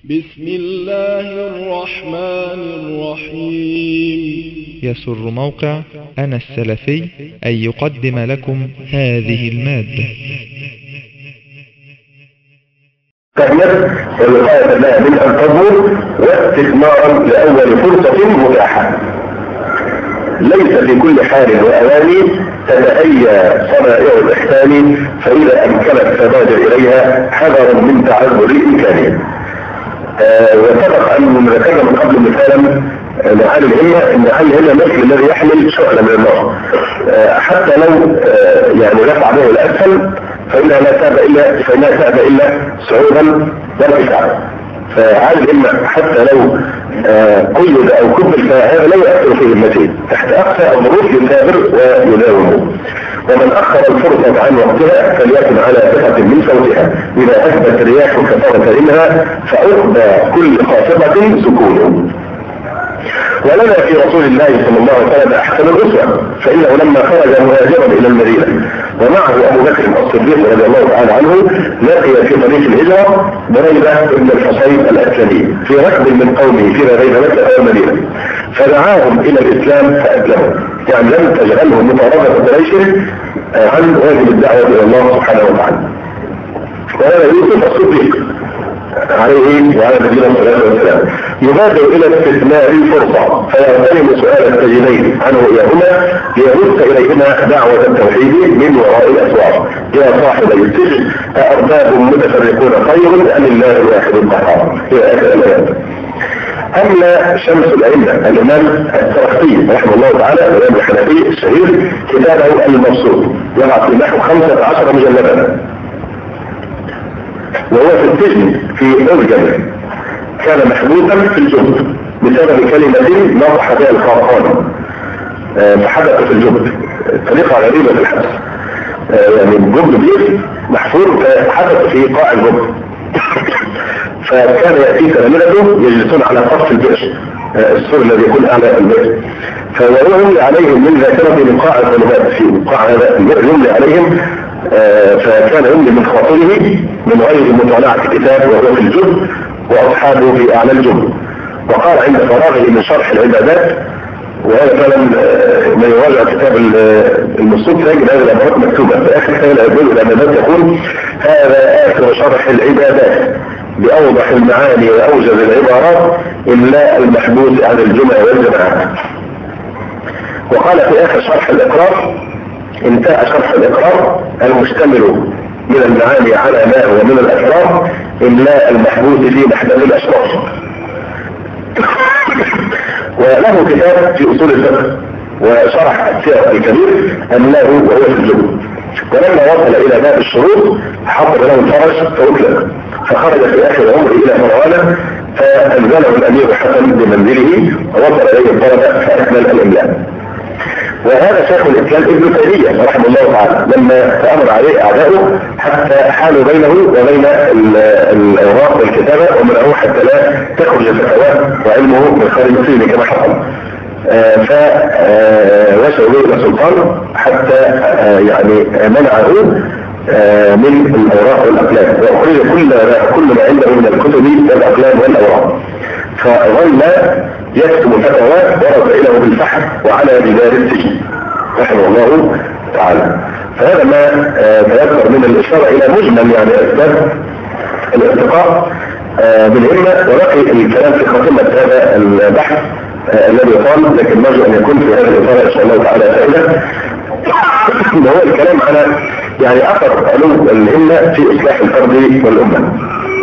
بسم الله الرحمن الرحيم. يسر موقع أنا السلفي أن يقدم لكم هذه المادة. تهمت الوقاية لها من أن تضر واستثمارا لأول فرصة متاحة. ليس في كل حال وأوان تتأيى صنائع الإحسان، فإذا أمكنت فبادر إليها حذرا من تعذر إمكانه. وسبق أن ذكرنا من قبل مثالا معاني الهمة، إن الهمة مثل الذي يحمل شعلة من النار، حتى لو يعني رفع به الأسفل فإنها لا تأبى إلا صعودا وارتفاعا. فعالي الهمة حتى لو قيد أو كبل فهذا لا يؤثر في همته، تحت أقصى الظروف يثابر ويداوم. ومن أخر الفرصة عن وقتها فليكن على ثقة من صوتها، إذا أثبت الرياح كثرة منها فأخذ كل خاصبة سكونه. ولنا في رسول الله صلى الله عليه وسلم أحسن الأسوة، فإنه لما خرج مهاجرا إلى المدينة ومعه أبو بكر الصديق رضي الله تعالى عنه، لقي في طريق الهجرة بريدة بن الحصين الأسلمي في ركب من قومه فيما بين مكة والمدينة، فدعاهم إلى الإسلام فأسلموا. يعني لم تجعلهم مطاردة قريش عن واجب الدعوة إلى الله سبحانه وتعالى. وهذا يوسف الصديق عليه وعلى نبينا الصلاة والسلام يبادر إلى استثمار الفرصة، فيغتنم سؤال السجنين عنه إياهما ليرد إليهما دعوة التوحيد من وراء الأسوار. يا صاحبي السجن أأرباب متفرقون خير أم الله الواحد القهار؟ إلى آخر الآيات. أما شمس الأئمة الإمام السرخسي رحمه الله تعالى الإمام الحنفي الشهير كتابه المبسوط يقع في نحو 15 مجلدا، وهو في السجن في أرجل، كان محبوسا في الجب بسبب كلمة نطح بها الخرقان فحدث في الجب. طريقة غريبة في الحبس، يعني الجب بيت محفور فحدث في قاع الجب. فكان يأتي تلامذته يجلسون على طرف البئر، السور الذي يكون أعلى البئر، فيملي عليهم من ذاكرة من قاع الظلمات في قاع هذا البئر، يملي عليهم. فكان يملي من خاطره من غير مطالعة كتاب وهو في الجب وأصحابه في أعلى الجب. وقال عند فراغه من شرح العبادات، وهذا فعلا ما يراجع كتاب المصوت تجد هذه العبارات مكتوبة في آخر كتاب العبادات، يقول: هذا آخر شرح العبادات بأوضح المعاني وأوجز العبارات إلا المحبوس عن الجمع والجماعات. وقال في آخر شرح الإقرار: انتهى شرح الإقرار المشتمل من المعاني على ما هو من الأسرار إلا المحبوس في محبس الأشرار. وله كتاب في أصول الفقه وشرح السير الكبير أنه وهو في الجبل. ولما وصل إلى باب الشروط حضر له الفرج فأطلق، فخرج في آخر عمره إلى مروان فأنزله الأمير حسن بمنزله ووصل إليه الطلبة فأكمل الإملاء. وهذا شيخ الإسلام ابن تيمية رحمه الله تعالى لما تأمر عليه أعداؤه حتى حالوا بينه وبين الأوراق والكتابة ومنعوه حتى لا تخرج فتواه وعلمه من خارج السجن كما حصل. فوصلوا به إلى السلطان حتى يعني منعه من الأوراق والأقلام، وأخرج كل ما عنده من الكتب والأقلام والأوراق. فظل يكتب فتوى ورد إليه بالفحم وعلى جدار السجن رحمه الله تعالى. فهذا ما تذكر من الإشارة إلى مجمل يعني أسباب الارتقاء بالهمة. ولقي الكلام في خاتمة هذا البحث الذي يقال، لكن نرجو أن يكون في هذه الإطارة إن شاء الله تعالى فائدة، وهو الكلام على يعني أثر علو الهمة في إصلاح الفرد والأمة.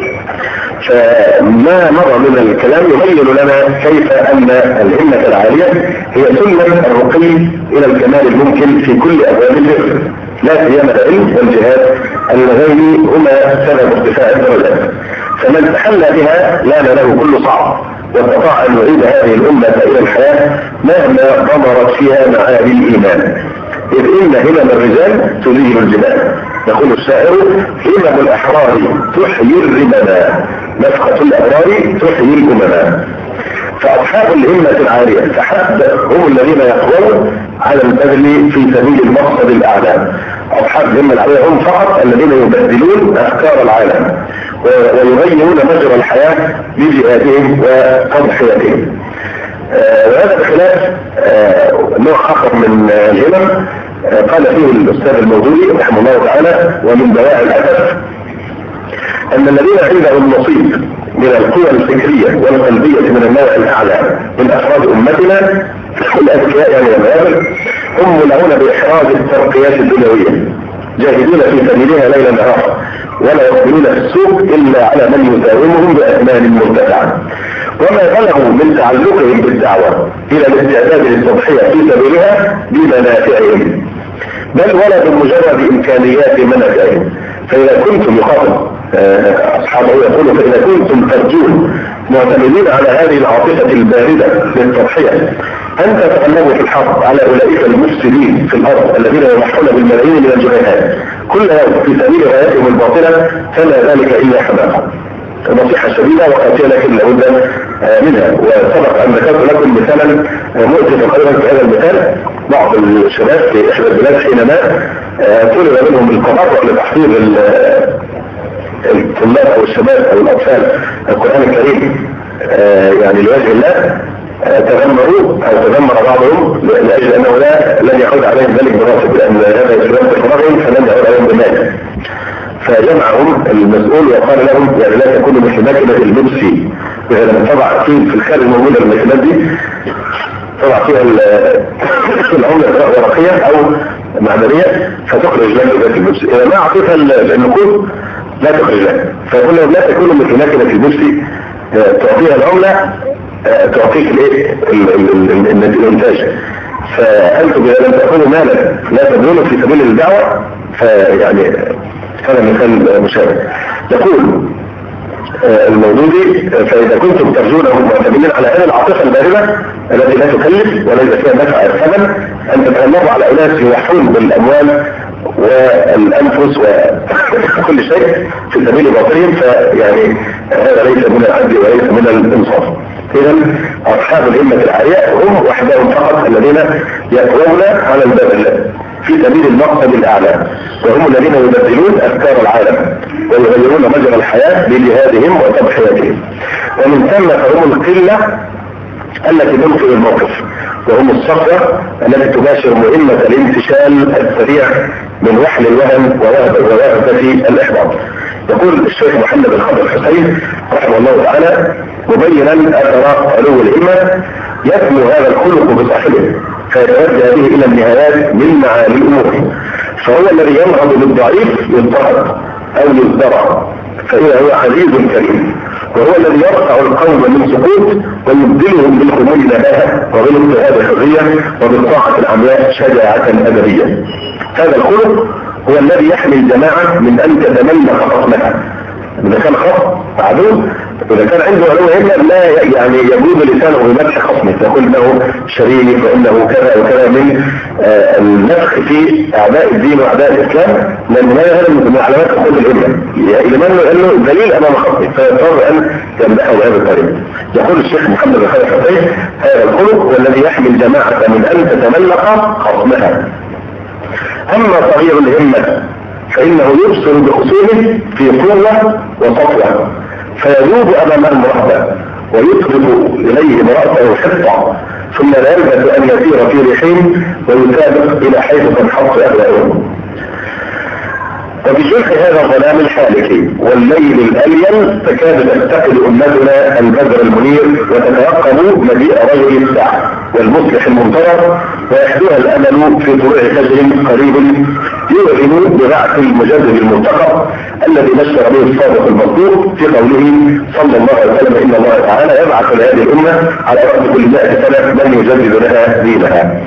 فما مضى من الكلام يبين لنا كيف أن الهمة العالية هي سلم الرقي إلى الكمال الممكن في كل أبواب البر، لا سيما العلم والجهاد اللذين هما سبب ارتفاع الدرجات. فمن تحلى بها لان له كل صعب، واستطاع أن يعيد هذه الأمة إلى الحياة مهما ضمرت فيها معاني الإيمان. إذ إن همم الرجال تزيل الجبال. يقول الشاعر: همم الأحرار تحيي الرمما، نفخة الأبرار تحيي الأمما. فأصحاب الهمة العالية فحسب هم الذين يقوون على البذل في سبيل المقصد الأعلى. أصحاب الهمة العالية هم فقط الذين يبذلون أفكار العالم ويغيرون مجرى الحياة بجهادهم وتضحيتهم. وهذا بخلاف نوع آخر من الهمم قال فيه الأستاذ الموضوعي رحمه الله تعالى: ومن دواعي الأسف أن الذين عندهم نصيب من القوى الفكرية والقلبية من النوع الأعلى من أفراد أمتنا الأذكياء يعني والمآبر هم ملعون بإحراز الترقيات الدنيوية، جاهدون في سبيلها ليلا نهارا، ولا يقبلون في السوق إلا على من يساومهم بأثمان مرتفعة. وما بلغوا من تعلقهم بالدعوة إلى الاستعداد للتضحية في سبيلها بمنافعهم، بل ولا بمجرد إمكانيات منافعهم. فإذا كنتم يخاطب أصحابه يقولوا: فإذا كنتم ترجون معتمدين على هذه العاطفة الباردة للتضحية أن تتغلبوا في الحرب على أولئك المفسدين في الأرض الذين يضحون بالملايين من الجنيهات كل يوم في سبيل غاياتهم الباطلة، فلا ذلك إلا حماقة. نصيحة شديدة وقاسية لكن لابد منها. وسبق أن ذكرت لكم مثالا مؤسف أيضا في هذا المثال. بعض الشباب في إحدى البلاد حينما طلب منهم التبرع لتحفيظ الطلاب أو الشباب أو الأطفال القرآن الكريم يعني لوجه الله، تذمروا أو تذمر بعضهم لأجل أنه لن يعود عليهم ذلك براتب، لأن هذا يسلم بفرغهم فلن يعود عليهم بمال. فجمعهم المسؤول وقال لهم: يعني لا تكونوا مثل ماكينة اللبسي، إذا لم تضع في الخارج موجودة الماكينات دي تضع فيها العملة ورقية أو معدنية فتخرج لك ذات اللبس، إذا ما أعطيتها النقود لا تخرج لك. فيقول لهم: لا تكونوا مثل ماكينة اللبسي تعطيها العملة تعطيك الانتاج. فأنتم إذا لم تأخذوا مالا لا تبذلوا في سبيل الدعوة فيعني هذا مثال مشابه. يقول الموضوعي: فإذا كنتم ترجونهم معتمدين على هذه العاطفة الباردة التي لا تكلف وليس فيها دفع الثمن أن تتغلبوا على أناس يضحون بالأموال والأنفس وكل شيء في سبيل باطلهم، فيعني هذا ليس من العدل وليس من الإنصاف. إذا أصحاب الهمة العالية هم وحدهم فقط الذين يقوون على البذل في سبيل المقصد الأعلى، وهم الذين يبدلون أفكار العالم ويغيرون مجرى الحياة بجهادهم وتضحيتهم. ومن ثم فهم القلة التي تنقذ الموقف، وهم الصفوة التي تباشر مهمة الانتشال السريع من وحل الوهن ووهبة الإحباط. يقول الشيخ محمد الخضر الحسين رحمه الله تعالى مبينا أثر علو الهمة: يسمو هذا الخلق بصاحبه فيتوجه به إلى النهايات من معالي الأمور، فهو الذي ينهض بالضعيف يضطهد أو يزدرع فإذا هو عزيز كريم، وهو الذي يرفع القوم من سقوط ويبدلهم بالخمول نباهة وبالاضطهاد حرية وبالطاعة العمياء شجاعة أدبية. هذا الخلق هو الذي يحمي الجماعة من أن تتملق خصمها. إذا كان خصم عدو، إذا كان عنده علو همة لا يعني يجوز لسانه بمدح خصمه، يقول انه شريف وانه كذا وكذا من النفخ في اعداء الدين واعداء الاسلام، لان هذا من علامات خصوم الهمة، لمن انه دليل امام خصمه فيضطر ان يمدحه بهذا الطريق. يقول الشيخ محمد الخضر الحسين: هذا الخلق هو الذي يحمي الجماعة من ان تتملق خصمها. اما صغير الهمة فانه يبصر بخصومه في قوة وسطوة فيذوب امام المرهبة ويطلق اليه امرأته حطة، ثم لا يلبث ان يسير في ريحين ويسابق الى حيث تنحط اهواؤهم. وبجرح هذا الظلام الحالك والليل الأليل تكاد تفتقد أمتنا البدر المنير وتتوقب مجيء رجل الساعة والمصلح المنتظر، ويحدوها الأمل في طلوع فجر قريب يوهم ببعث المجدد المرتقب الذي بشر به الصادق المصدوق في قوله صلى الله عليه وسلم: إن الله تعالى يبعث لهذه الأمة على رأس كل 100 سنة من يجدد لها دينها.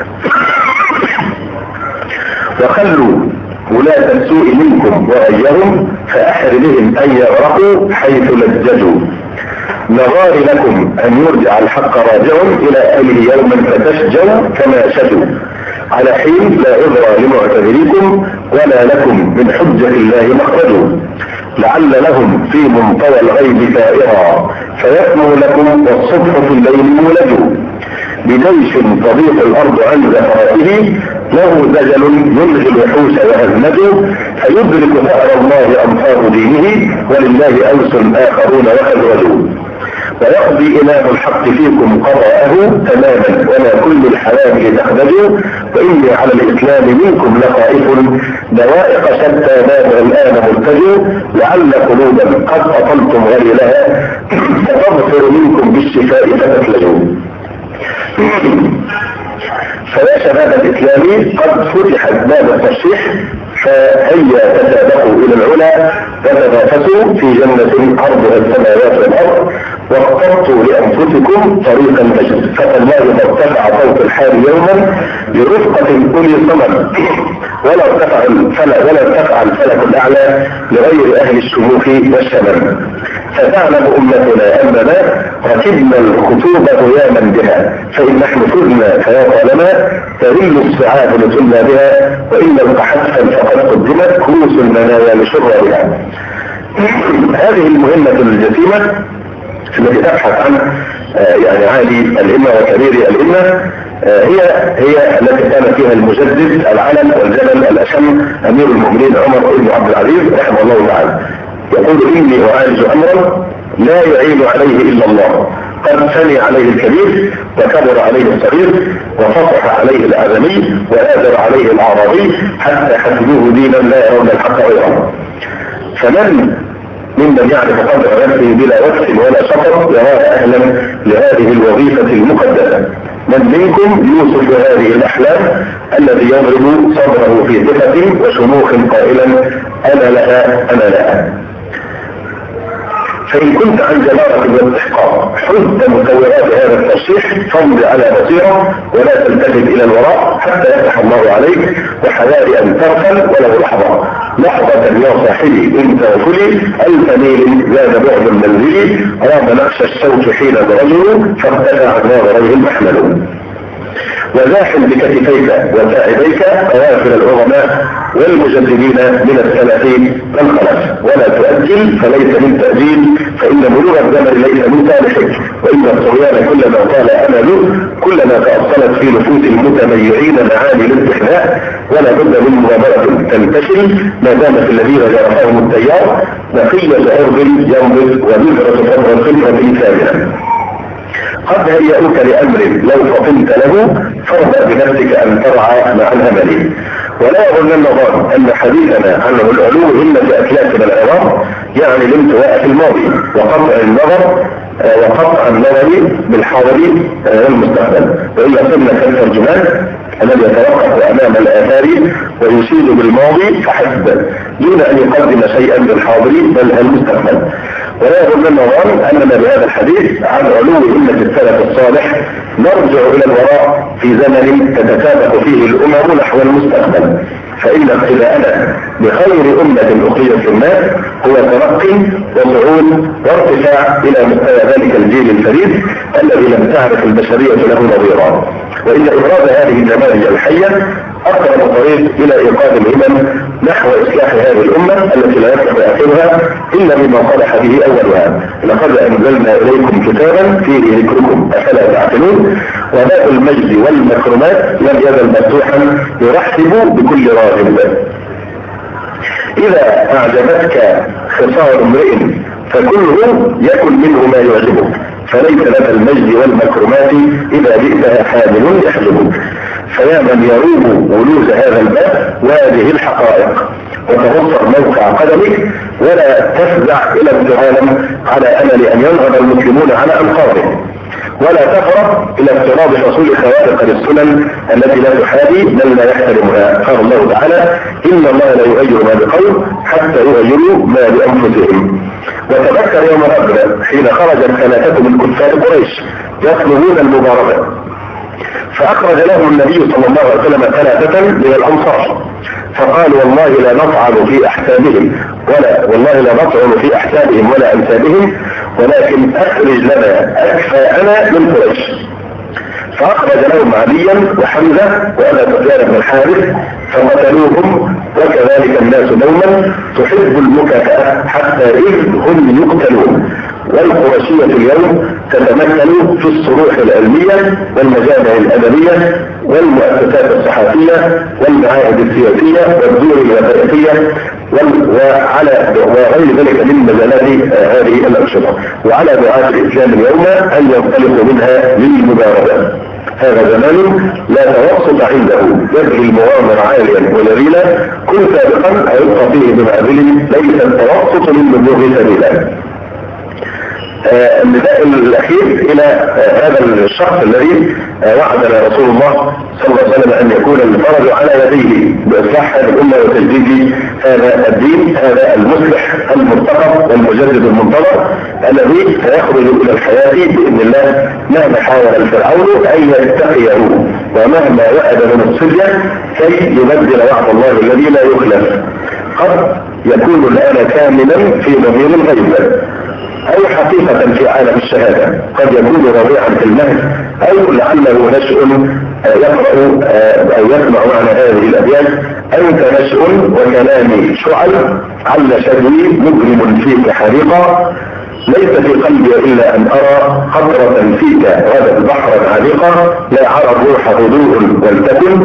وخلوا ولاة السوء منكم وغيرهم فأحر بهم أن يغرقوا حيث لججوا. نظار لكم أن يرجع الحق راجعهم إلى أهله يوما فتشجوا كما شجوا، على حين لا عذر لمعتذريكم ولا لكم من حجة الله مخرج، لعل لهم في منطوى الغيب ثائرا فيسمو لكم والصبح في الليل مولج، بجيش تضيق الأرض عن زفراته له دجل يلغي الوحوش وهزمته فيدرك ثأر الله أنصار دينه ولله أوس آخرون وخزرجوا ويقضي إله الحق فيكم قضاءه تماما ولا كل الحوادث تخرجوا وإني على الإسلام منكم لخائف دوائق شتى باب الآن مرتجوا لعل قلوبا قد أطلتم غليلها فتظفر منكم بالشفاء فتفلجوا. فيا شباب الإسلام قد فتحت باب الترشيح فهيا تسابقوا إلى العلا وتنافسوا في جنة عرضها السماوات والأرض واخترتوا لأنفسكم طريق المجد فتالله قد ارتفع صوت الحال يوما لرفقة أولي صمم ولا ارتفع الفلك الأعلى لغير أهل الشموخ والشمم فتعلم أمتنا أننا ركبنا الخطوب غياما بها فإن نحن فزنا فيا طالما ترل الصعاب لسنا بها وإن القحفا فقد قدمت كؤوس المنايا لشرها. هذه المهمة الجسيمة التي تبحث عن يعني عالي الإمة وكبير الإمة هي التي كان فيها المجدد العلم والجبل الأشم أمير المؤمنين عمر بن عبد العزيز رحمه الله تعالى يقول إني أعالج أمرا لا يعين عليه إلا الله قد ثني عليه الكبير وكبر عليه الصغير وفصح عليه الآدمي وآذر عليه الأعرابي حتى حسبوه دينا لا يرون الحق غيره. فمن ممن يعرف قدر نفسه بلا وقت ولا شطر يراه أهلا لهذه الوظيفة المقدسة. من منكم يوصف هذه الأحلام الذي يضرب صدره في ثقة وشموخ قائلا أنا لها أنا لها. فإن كنت عن جدارة واستحقاق حزت مكونات هذا الترشيح فامض على بصيرة ولا تلتفت إلى الوراء حتى يفتح الله عليك وحذار أن تغفل ولو لحظة يا صاحبي انت وفلي ألف ميل زاد بعد المنزل راب نقش الشوك حين برجل فارتفع عن ناظريه المحمل وزاحم بكتفيك وساعديك قوافل العظماء والمجددين من السلفين الخلف ولا تؤجل فليس من تأجيل فإن بلوغ الزمن ليس من صالحك وإن الطغيان كلما طال أمله كلما تأصلت في نفوس المتميعين معاني الاستحناء ولا بد من مغامرة تنتشل ما دام في الذين جرفهم التيار بقية أرض ينبض وبذرة فضل الخلفة ثامنة. قد هيئوك لأمر لو فطنت له فارضى بنفسك أن ترعى مع الأمل ولا يظن النظام أن حديثنا عنه العلو إلا في أكلاسنا العظام يعني الانتواء في الماضي وقطع النظر بالحاضر والمستقبل وإلا صرنا كالترجمان الذي يتوقف أمام الآثار ويشيد بالماضي فحسب دون أن يقدم شيئا بالحاضر بل المستقبل. ولا يظن النظام أننا بهذا الحديث عن علو أمة السلف الصالح نرجع إلى الوراء في زمن تتسابق فيه الأمم نحو المستقبل فإن اقتداءنا بخير أمة أخرجت في الناس هو ترقي وصعود وارتفاع إلى مستوى ذلك الجيل الفريد الذي لم تعرف البشرية له نظيرا. وإن إفراد هذه الجماهير الحية أقرب طريق إلى إيقاظ الهمم نحو إصلاح هذه الأمة التي لا يصلح آخرها إلا بما صلح به أولها. لقد أنزلنا إليكم كتابا فيه ذكركم أفلا تعقلون وباب المجد والمكرمات لم يزل مفتوحا يرحب بكل راغب. إذا أعجبتك خصال امرئ فكله يكن منه ما يعجبك فليس لك المجد والمكرمات إذا جئتها حامل يحجبك. فيا من يروم ولوز هذا الباب وهذه الحقائق وتبصر موقع قدمك ولا تفزع إلى التعالم على أمل أن ينهض المسلمون على أنقاضهم ولا تفرح إلى افتراض حصول خوارق للسنن التي لا تحابي بل لا يحترمها. قال الله تعالى إن الله لا يغير ما بقوم حتى يغيروا ما بأنفسهم. وتذكر يوم الأقرب حين خرجت ثلاثة من كفار قريش يطلبون المبارزة فأخرج لهم النبي صلى الله عليه وسلم ثلاثة من الأنصار فقال والله لا نطعن في أحسابهم في أحسابهم ولا أنسابهم ولكن أخرج لنا أكفاءنا من قريش. فأخرج لهم عليا وحمزة وأبا سفيان بن الحارث فقتلوهم وكذلك الناس دوما تحب المكافأة حتى إذ هم يقتلون والقرشية اليوم تتمثل في الصروح العلمية والمجامع الأدبية والمؤسسات الصحفية والمعاهد السياسية والدور الوثائقية وغير ذلك من مجالات هذه الأنشطة. وعلى دعاة الإسلام اليوم أن ينطلقوا منها للمبارزة. هذا زمان لا توسط عنده، يبغي المغامرة عاليا وجليلا، كن سابقا أيبقى فيه بمعزله، ليس التوسط للبلوغ سبيلا. النداء الأخير إلى هذا الشخص الذي وعدنا رسول الله صلى الله عليه وسلم أن يكون الفرج على يديه بإصلاح هذه الأمة وتجديد هذا الدين، هذا المصلح المرتقب والمجدد المنتظر الذي سيخرج إلى الحياة بإذن الله مهما حاول الفرعون أن يتقيه ومهما وعد من الصلة كي يبدل وعد الله الذي لا يخلف. قد يكون الآن كاملا في ضمير الغيب أو حقيقة في عالم الشهادة، قد يكون رضيعا في المهد، أو لعله نشء يقرأ أو يسمع معنى هذه الأبيات، أنت نشء وكلامي شعل، عل شدوي مجرم فيك حريقا، ليس في قلبي إلا أن أرى قطرة فيك غدت بحرا عميقا، لا عرى الروح هدوء ولتكن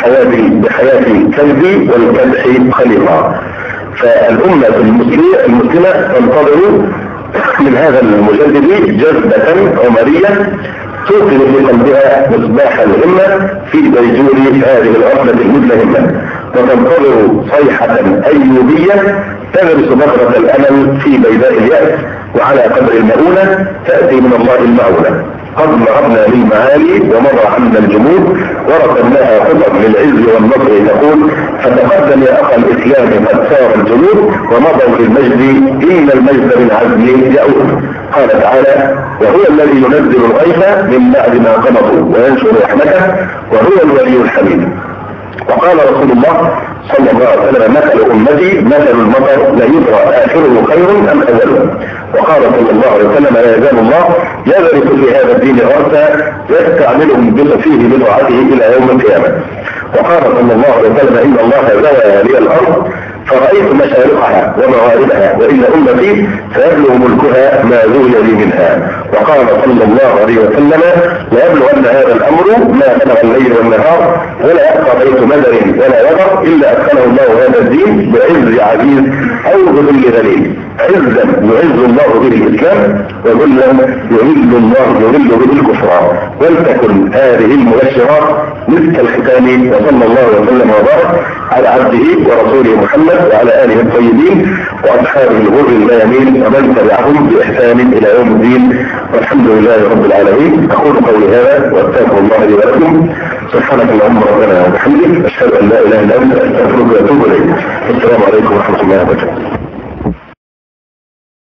بحياتي كلبي والكدح خليقا. فالأمة المسلمة تنتظر من هذا المجدد جذبة عمرية توقن في قلبها مصباح الهمة في ديجور هذه الغفلة المدلهمة، وتنتظر صيحة أيوبية تغرس بذرة الأمل في بيداء اليأس، وعلى قدر المؤونة تأتي من الله المعونة. قد مرضنا للمعالي ومضى عنا الجمود، ورسمناها خطب للعز والنصر تقول، فتقدم يا أخا الإسلام قد سار الجنود، ومضوا للمجد إن المجد من عزم يعود. قال تعالى: وهو الذي ينزل الغيث من بعد ما قنطوا وينشر رحمته وهو الولي الحميد. وقال رسول الله صلى الله عليه وسلم: مثل أمتي مثل المطر لا يدرى آخره خير أم أوله. وقال صلى الله عليه وسلم: لا يزال الله يغرس في هذا الدين غرسا يستعملهم فيه بطاعته إلى يوم القيامة. وقال صلى الله عليه وسلم: إن الله زوى لي الأرض فرأيت مشارقها ومغاربها، وإن أمتي سيبلغ ملكها ما زوي لي منها. وقال صلى الله عليه وسلم: لا يبلغن هذا الأمر ما بلغ الليل والنهار، ولا يبقى بيت مدر ولا يضر إلا أدخله الله هذا الدين بعز عزيز أو بذل ذليل. عزا يعز الله به الإسلام، وذلا يذل الله به الكفر. ولتكن هذه المبشرات مثل الختام، وصلى الله وسلم وبارك على عبده ورسوله محمد وعلى آله الطيبين وأصحابه الغر الميامين ومن تبعهم بإحسان إلى يوم الدين، والحمد لله رب العالمين. أقول قولي هذا وأستغفر الله لي ولكم. سبحانك اللهم ربنا وبحمدك، أشهد أن لا إله إلا أنت، أستغفرك وأتوب إليك. السلام عليكم ورحمة الله وبركاته.